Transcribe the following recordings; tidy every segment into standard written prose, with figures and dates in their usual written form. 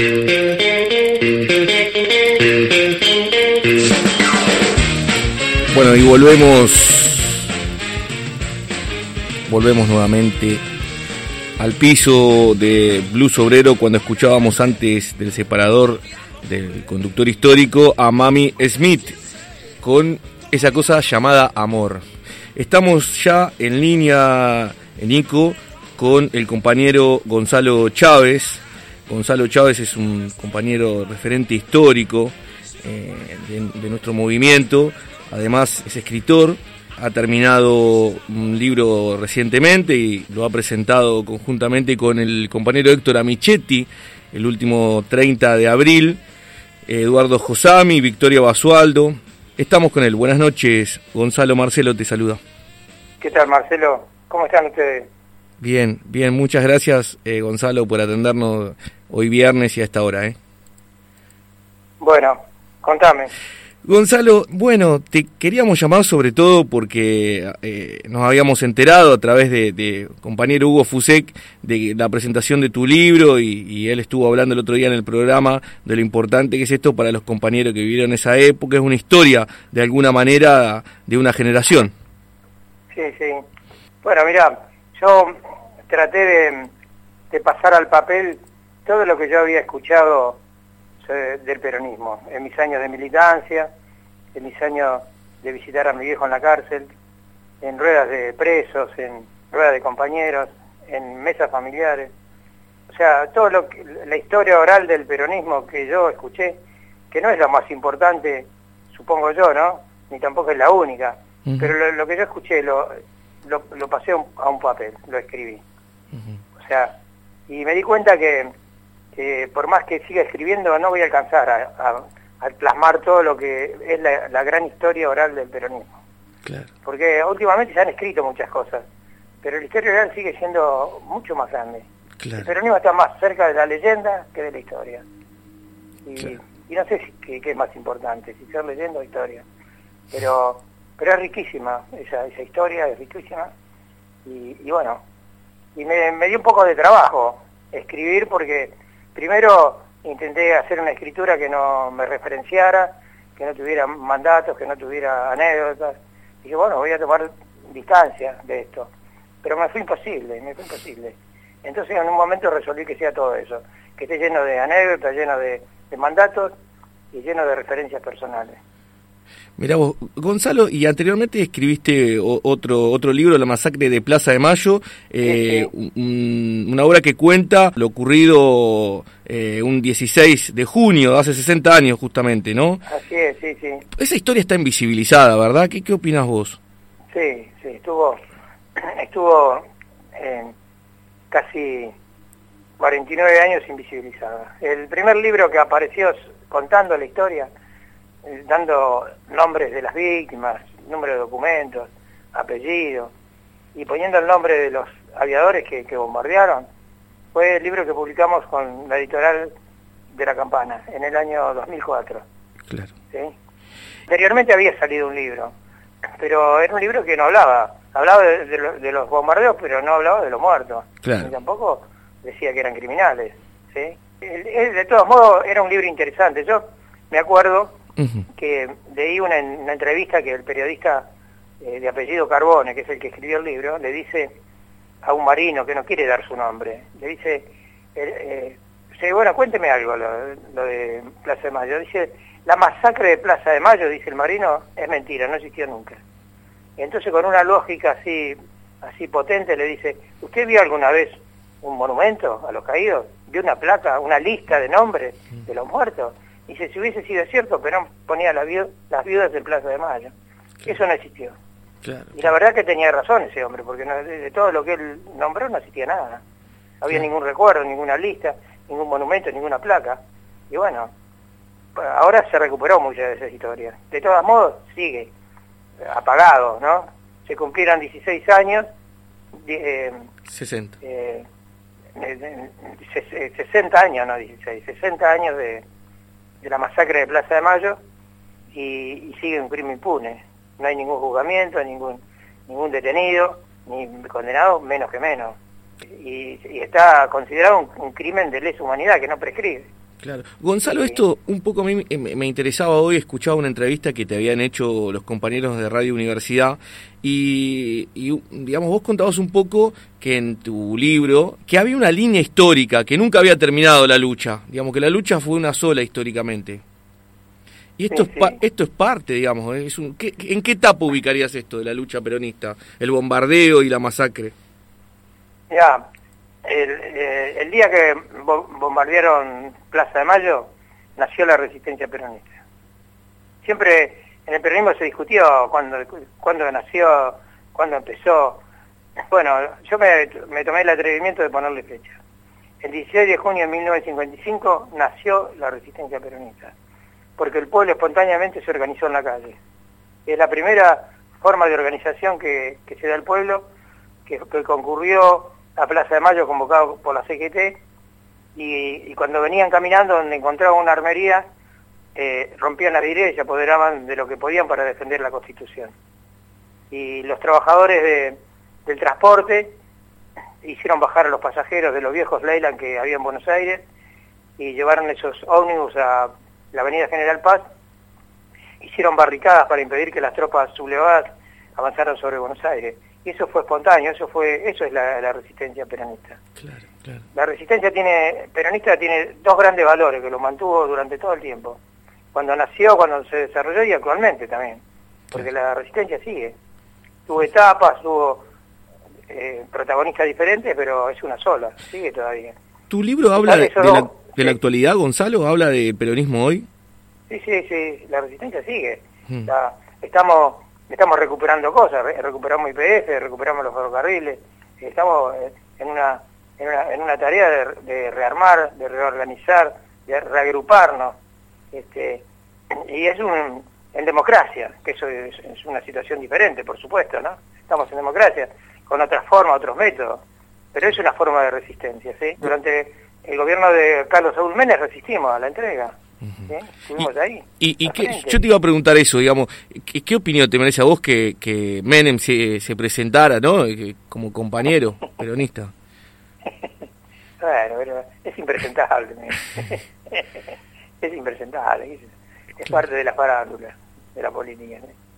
Bueno, y volvemos nuevamente al piso de Blues Obrero cuando escuchábamos antes del separador del conductor histórico a Mamie Smith con esa cosa llamada amor. Estamos ya en línea, en ICO, con el compañero Gonzalo Chávez. Gonzalo Chávez es un compañero referente histórico de nuestro movimiento. Además es escritor, ha terminado un libro recientemente y lo ha presentado conjuntamente con el compañero Héctor Amichetti el último 30 de abril, Eduardo Josami, Victoria Basualdo. Estamos con él. Buenas noches, Gonzalo. Marcelo te saluda. ¿Qué tal, Marcelo? ¿Cómo están ustedes? Bien, muchas gracias, Gonzalo, por atendernos hoy viernes y a esta hora. Bueno, contame. Gonzalo, bueno, te queríamos llamar sobre todo porque nos habíamos enterado a través de compañero Hugo Fusek de la presentación de tu libro y él estuvo hablando el otro día en el programa de lo importante que es esto para los compañeros que vivieron esa época. Es una historia, de alguna manera, de una generación. Sí. Bueno, mira, yo traté de pasar al papel todo lo que yo había escuchado del peronismo, en mis años de militancia, en mis años de visitar a mi viejo en la cárcel, en ruedas de presos, en ruedas de compañeros, en mesas familiares. O sea, la historia oral del peronismo que yo escuché, que no es lo más importante, supongo yo, ¿no? Ni tampoco es la única, pero lo que yo escuché lo pasé a un papel, lo escribí. O sea, y me di cuenta que por más que siga escribiendo no voy a alcanzar a plasmar todo lo que es la gran historia oral del peronismo. Claro. Porque últimamente se han escrito muchas cosas, pero la historia oral sigue siendo mucho más grande. Claro. El peronismo está más cerca de la leyenda que de la historia. Y no sé qué es más importante, si ser leyenda o historia. Pero es riquísima, esa historia es riquísima. Y bueno, y me dio un poco de trabajo escribir porque primero intenté hacer una escritura que no me referenciara, que no tuviera mandatos, que no tuviera anécdotas. Y dije, bueno, voy a tomar distancia de esto. Pero me fue imposible. Entonces en un momento resolví que sea todo eso, que esté lleno de anécdotas, lleno de mandatos y lleno de referencias personales. Mirá vos, Gonzalo, y anteriormente escribiste otro libro, La masacre de Plaza de Mayo, una obra que cuenta lo ocurrido un 16 de junio, hace 60 años justamente, ¿no? Así es, sí. Esa historia está invisibilizada, ¿verdad? ¿Qué opinás vos? Sí, estuvo casi 49 años invisibilizada. El primer libro que apareció contando la historia, dando nombres de las víctimas, número de documentos, apellidos, y poniendo el nombre de los aviadores que bombardearon, fue el libro que publicamos con la editorial de La Campana, en el año 2004. Claro. ¿Sí? Anteriormente había salido un libro, pero era un libro que no hablaba de los bombardeos, pero no hablaba de los muertos. Claro. Y tampoco decía que eran criminales. ¿Sí? De todos modos, era un libro interesante. Yo me acuerdo que leí una entrevista que el periodista de apellido Carbone, que es el que escribió el libro, le dice a un marino que no quiere dar su nombre, le dice, bueno, cuénteme algo lo de Plaza de Mayo. Dice, la masacre de Plaza de Mayo, dice el marino, es mentira, no existió nunca. Y entonces con una lógica así potente le dice, ¿usted vio alguna vez un monumento a los caídos? ¿Vio una placa, una lista de nombres de los muertos? Dice, si hubiese sido cierto, Perón ponía las viudas en Plaza de Mayo. Claro. Eso no existió. Claro. Y la verdad que tenía razón ese hombre, porque de todo lo que él nombró no existía nada. No había ningún recuerdo, ninguna lista, ningún monumento, ninguna placa. Y bueno, ahora se recuperó mucha de esa historia. De todos modos, sigue apagado, ¿no? Se cumplieron 16 años. 60. 60 años, no 16, 60 años de la masacre de Plaza de Mayo y sigue un crimen impune. No hay ningún juzgamiento, ningún detenido, ni condenado, menos que menos. Y está considerado un crimen de lesa humanidad que no prescribe. Claro. Gonzalo, esto un poco a mí me interesaba hoy, escuchaba una entrevista que te habían hecho los compañeros de Radio Universidad y digamos, vos contabas un poco que en tu libro, que había una línea histórica, que nunca había terminado la lucha, digamos que la lucha fue una sola históricamente. Y esto, sí, esto es parte, digamos, ¿en qué etapa ubicarías esto de la lucha peronista? El bombardeo y la masacre. Ya, el día que bombardearon Plaza de Mayo, nació la resistencia peronista. Siempre en el peronismo se discutió cuándo nació, cuándo empezó. Bueno, yo me tomé el atrevimiento de ponerle fecha. El 16 de junio de 1955 nació la resistencia peronista, porque el pueblo espontáneamente se organizó en la calle. Es la primera forma de organización que se da al pueblo, que concurrió a Plaza de Mayo convocado por la CGT, y cuando venían caminando donde encontraban una armería, rompían las vidrieras y se apoderaban de lo que podían para defender la Constitución. Y los trabajadores del transporte hicieron bajar a los pasajeros de los viejos Leyland que había en Buenos Aires y llevaron esos ómnibus a la avenida General Paz, hicieron barricadas para impedir que las tropas sublevadas avanzaran sobre Buenos Aires. Y eso fue espontáneo, eso es la resistencia peronista. Claro, claro. La resistencia peronista tiene dos grandes valores que lo mantuvo durante todo el tiempo. Cuando nació, cuando se desarrolló y actualmente también. Porque la resistencia sigue. Tuvo etapas, tuvo protagonistas diferentes, pero es una sola, sigue todavía. ¿Tu libro habla de la actualidad, Gonzalo? ¿Habla del peronismo hoy? Sí, la resistencia sigue. Estamos recuperando cosas, recuperamos YPF, recuperamos los ferrocarriles, estamos en una tarea de rearmar, de reorganizar, de reagruparnos, y es en democracia, que eso es una situación diferente, por supuesto, ¿no? Estamos en democracia, con otras formas, otros métodos, pero es una forma de resistencia, ¿sí? Durante el gobierno de Carlos Saúl Menem resistimos a la entrega. ¿Sí? Estuvimos ahí. Yo te iba a preguntar eso, digamos, ¿qué opinión te merece a vos que Menem se presentara, ¿no? Como compañero peronista? Bueno, pero es impresentable. Es impresentable. Es parte de la farándula, de la política.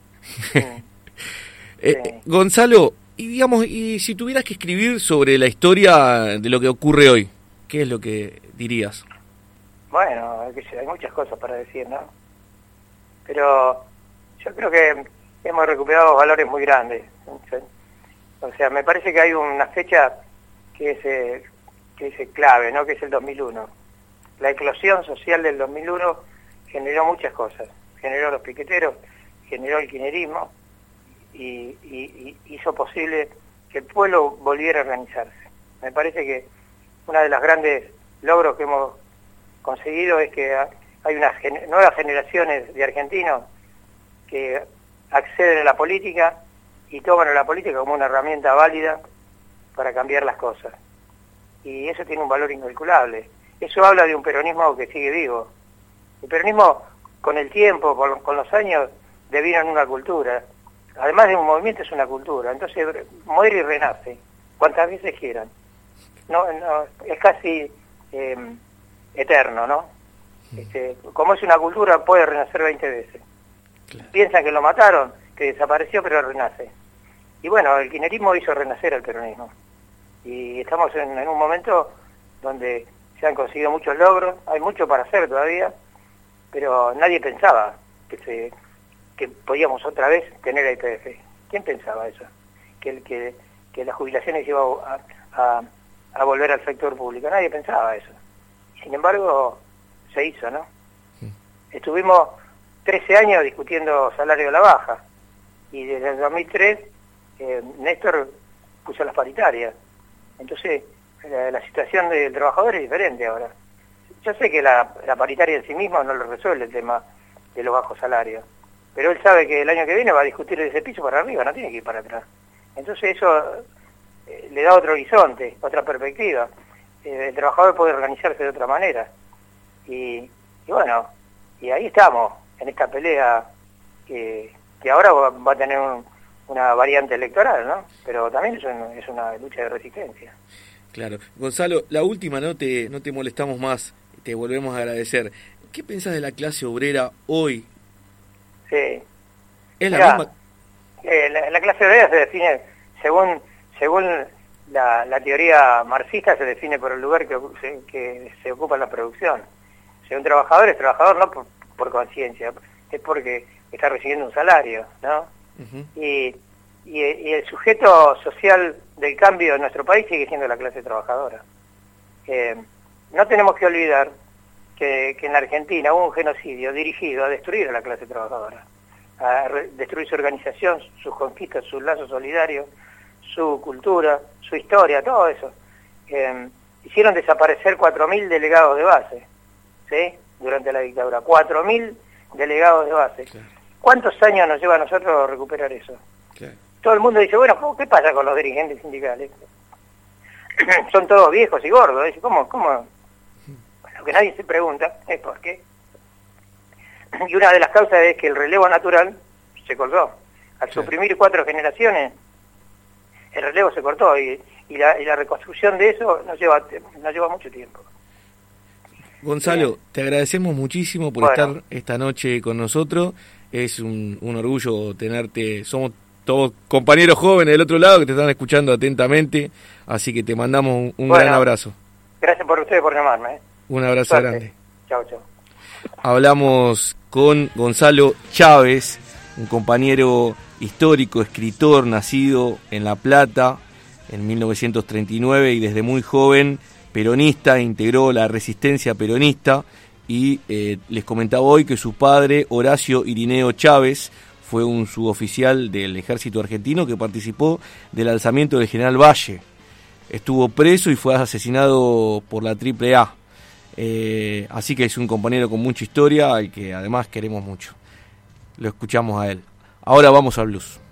Sí. Gonzalo, y si tuvieras que escribir sobre la historia de lo que ocurre hoy, ¿qué es lo que dirías? Bueno, hay muchas cosas para decir, ¿no? Pero yo creo que hemos recuperado valores muy grandes. O sea, me parece que hay una fecha que es clave, ¿no? Que es el 2001. La eclosión social del 2001 generó muchas cosas. Generó los piqueteros, generó el kirchnerismo y hizo posible que el pueblo volviera a organizarse. Me parece que una de las grandes logros que hemos conseguido es que hay unas nuevas generaciones de argentinos que acceden a la política y toman a la política como una herramienta válida para cambiar las cosas. Y eso tiene un valor incalculable. Eso habla de un peronismo que sigue vivo. El peronismo, con el tiempo, con los años, devino en una cultura. Además de un movimiento, es una cultura. Entonces muere y renace, cuantas veces quieran. No, es casi eterno, ¿no? Como es una cultura, puede renacer 20 veces. Claro. Piensan que lo mataron, que desapareció, pero renace. Y bueno, el kirchnerismo hizo renacer al peronismo. Y estamos en un momento donde se han conseguido muchos logros, hay mucho para hacer todavía, pero nadie pensaba que podíamos otra vez tener a YPF. ¿Quién pensaba eso? Que las jubilaciones iban a volver al sector público. Nadie pensaba eso. Sin embargo, se hizo, ¿no? Sí. Estuvimos 13 años discutiendo salario a la baja, y desde el 2003 Néstor puso las paritarias. Entonces, la situación del trabajador es diferente ahora. Yo sé que la paritaria en sí misma no lo resuelve el tema de los bajos salarios, pero él sabe que el año que viene va a discutir ese piso para arriba, no tiene que ir para atrás. Entonces eso le da otro horizonte, otra perspectiva. El trabajador puede organizarse de otra manera. Y bueno, y ahí estamos, en esta pelea que ahora va a tener una variante electoral, ¿no? Pero también es una lucha de resistencia. Claro. Gonzalo, la última, no te molestamos más. te volvemos a agradecer. ¿Qué pensás de la clase obrera hoy? Sí. ¿Es la Mirá, misma? La clase obrera se define, según la teoría marxista, se define por el lugar que se ocupa en la producción. Si un trabajador es trabajador no por conciencia, es porque está recibiendo un salario, ¿no? Uh-huh. Y el sujeto social del cambio en nuestro país sigue siendo la clase trabajadora. No tenemos que olvidar que en la Argentina hubo un genocidio dirigido a destruir a la clase trabajadora, a destruir su organización, sus conquistas, sus lazos solidarios, su cultura, su historia, todo eso. Hicieron desaparecer 4.000 delegados de base, ¿sí? Durante la dictadura, 4.000 delegados de base. Claro. ¿Cuántos años nos lleva a nosotros recuperar eso? Claro. Todo el mundo dice, bueno, ¿qué pasa con los dirigentes sindicales? Son todos viejos y gordos. Dice, ¿cómo? Lo que nadie se pregunta es por qué. Y una de las causas es que el relevo natural se cortó. Al suprimir 4 generaciones, el relevo se cortó y la reconstrucción de eso nos lleva mucho tiempo. Gonzalo, te agradecemos muchísimo por estar esta noche con nosotros. Es un orgullo tenerte. Somos todos compañeros jóvenes del otro lado que te están escuchando atentamente. Así que te mandamos un gran abrazo. Gracias por ustedes por llamarme. Un abrazo grande. Chao. Hablamos con Gonzalo Chávez, un compañero histórico, escritor, nacido en La Plata en 1939 y desde muy joven peronista, integró la resistencia peronista y les comentaba hoy que su padre, Horacio Irineo Chávez, fue un suboficial del ejército argentino que participó del alzamiento del general Valle. Estuvo preso y fue asesinado por la AAA. Así que es un compañero con mucha historia al que además queremos mucho. Lo escuchamos a él. Ahora vamos al blues.